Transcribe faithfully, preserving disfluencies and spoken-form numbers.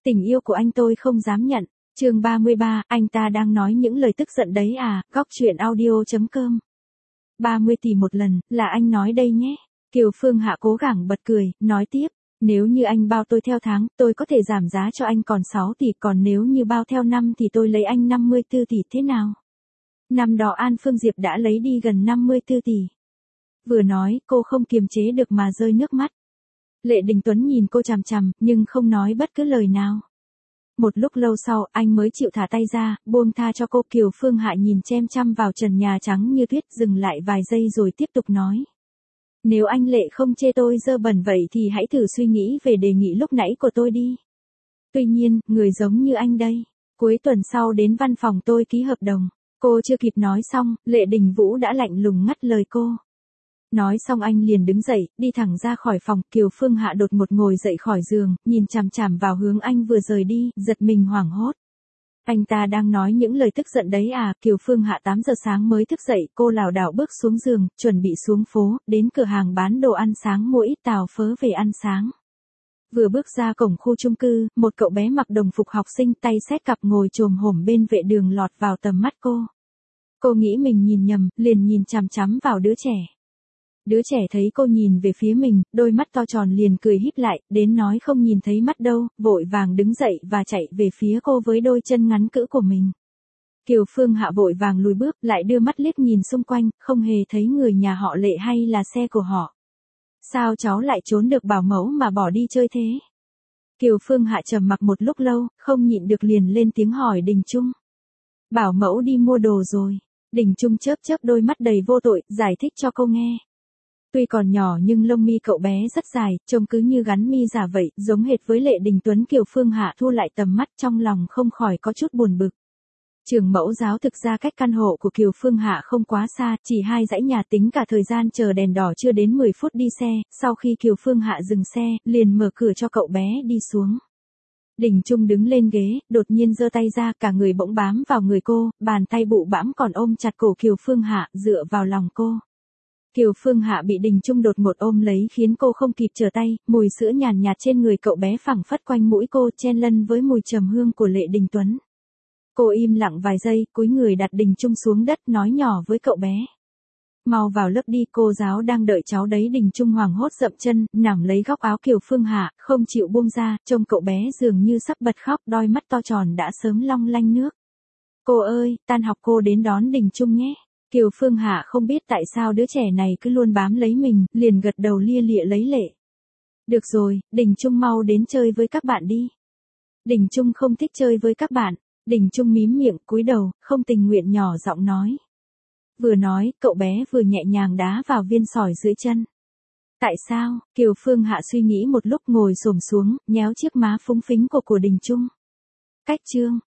Tình yêu của anh tôi không dám nhận. Chương ba mươi ba, anh ta đang nói những lời tức giận đấy à, góc truyện audio chấm com. ba mươi tỷ một lần, là anh nói đây nhé. Kiều Phương Hạ cố gắng bật cười, nói tiếp, nếu như anh bao tôi theo tháng, tôi có thể giảm giá cho anh còn sáu tỷ, còn nếu như bao theo năm thì tôi lấy anh năm mươi tư tỷ thế nào? Năm đó An Phương Diệp đã lấy đi gần năm mươi tư tỷ. Vừa nói, cô không kiềm chế được mà rơi nước mắt. Lệ Đình Tuấn nhìn cô chằm chằm, nhưng không nói bất cứ lời nào. Một lúc lâu sau, anh mới chịu thả tay ra, buông tha cho cô. Kiều Phương Hạ nhìn chăm chăm vào trần nhà trắng như tuyết, dừng lại vài giây rồi tiếp tục nói. Nếu anh Lệ không chê tôi dơ bẩn vậy thì hãy thử suy nghĩ về đề nghị lúc nãy của tôi đi. Tuy nhiên, người giống như anh đây, cuối tuần sau đến văn phòng tôi ký hợp đồng. Cô chưa kịp nói xong, Lệ Đình Vũ đã lạnh lùng ngắt lời cô. Nói xong anh liền đứng dậy, đi thẳng ra khỏi phòng. Kiều Phương Hạ đột ngột ngồi dậy khỏi giường, nhìn chằm chằm vào hướng anh vừa rời đi, giật mình hoảng hốt. Anh ta đang nói những lời tức giận đấy à? Kiều Phương Hạ tám giờ sáng mới thức dậy, cô lảo đảo bước xuống giường, chuẩn bị xuống phố, đến cửa hàng bán đồ ăn sáng mua ít tàu phớ về ăn sáng. Vừa bước ra cổng khu chung cư, một cậu bé mặc đồng phục học sinh tay xách cặp ngồi chồm hổm bên vệ đường lọt vào tầm mắt cô. Cô nghĩ mình nhìn nhầm, liền nhìn chằm chằm vào đứa trẻ. Đứa trẻ thấy cô nhìn về phía mình, đôi mắt to tròn liền cười híp lại, đến nói không nhìn thấy mắt đâu, vội vàng đứng dậy và chạy về phía cô với đôi chân ngắn cữ của mình. Kiều Phương Hạ vội vàng lùi bước, lại đưa mắt liếc nhìn xung quanh, không hề thấy người nhà họ Lệ hay là xe của họ. Sao cháu lại trốn được bảo mẫu mà bỏ đi chơi thế? Kiều Phương Hạ trầm mặc một lúc lâu, không nhịn được liền lên tiếng hỏi Đình Trung. Bảo mẫu đi mua đồ rồi. Đình Trung chớp chớp đôi mắt đầy vô tội, giải thích cho cô nghe. Tuy còn nhỏ nhưng lông mi cậu bé rất dài, trông cứ như gắn mi giả vậy, giống hệt với Lệ Đình Tuấn. Kiều Phương Hạ thu lại tầm mắt, trong lòng không khỏi có chút buồn bực. Trường mẫu giáo thực ra cách căn hộ của Kiều Phương Hạ không quá xa, chỉ hai dãy nhà, tính cả thời gian chờ đèn đỏ chưa đến mười phút đi xe. Sau khi Kiều Phương Hạ dừng xe, liền mở cửa cho cậu bé đi xuống. Đình Trung đứng lên ghế, đột nhiên giơ tay ra, cả người bỗng bám vào người cô, bàn tay bụ bãm còn ôm chặt cổ Kiều Phương Hạ, dựa vào lòng cô. Kiều Phương Hạ bị Đình Trung đột ngột ôm lấy khiến cô không kịp trở tay, mùi sữa nhàn nhạt trên người cậu bé phảng phất quanh mũi cô, chen lân với mùi trầm hương của Lệ Đình Tuấn. Cô im lặng vài giây, cúi người đặt Đình Trung xuống đất, nói nhỏ với cậu bé. Mau vào lớp đi, cô giáo đang đợi cháu đấy. Đình Trung hoảng hốt dậm chân, nắm lấy góc áo Kiều Phương Hạ, không chịu buông ra, trông cậu bé dường như sắp bật khóc, đôi mắt to tròn đã sớm long lanh nước. Cô ơi, tan học cô đến đón Đình Trung nhé. Kiều Phương Hạ không biết tại sao đứa trẻ này cứ luôn bám lấy mình, liền gật đầu lia lịa lấy lệ. Được rồi, Đình Trung mau đến chơi với các bạn đi. Đình Trung không thích chơi với các bạn. Đình Trung mím miệng, cúi đầu, không tình nguyện nhỏ giọng nói. Vừa nói, cậu bé vừa nhẹ nhàng đá vào viên sỏi dưới chân. Tại sao? Kiều Phương Hạ suy nghĩ một lúc, ngồi xổm xuống, nhéo chiếc má phúng phính của của Đình Trung. Cách chương.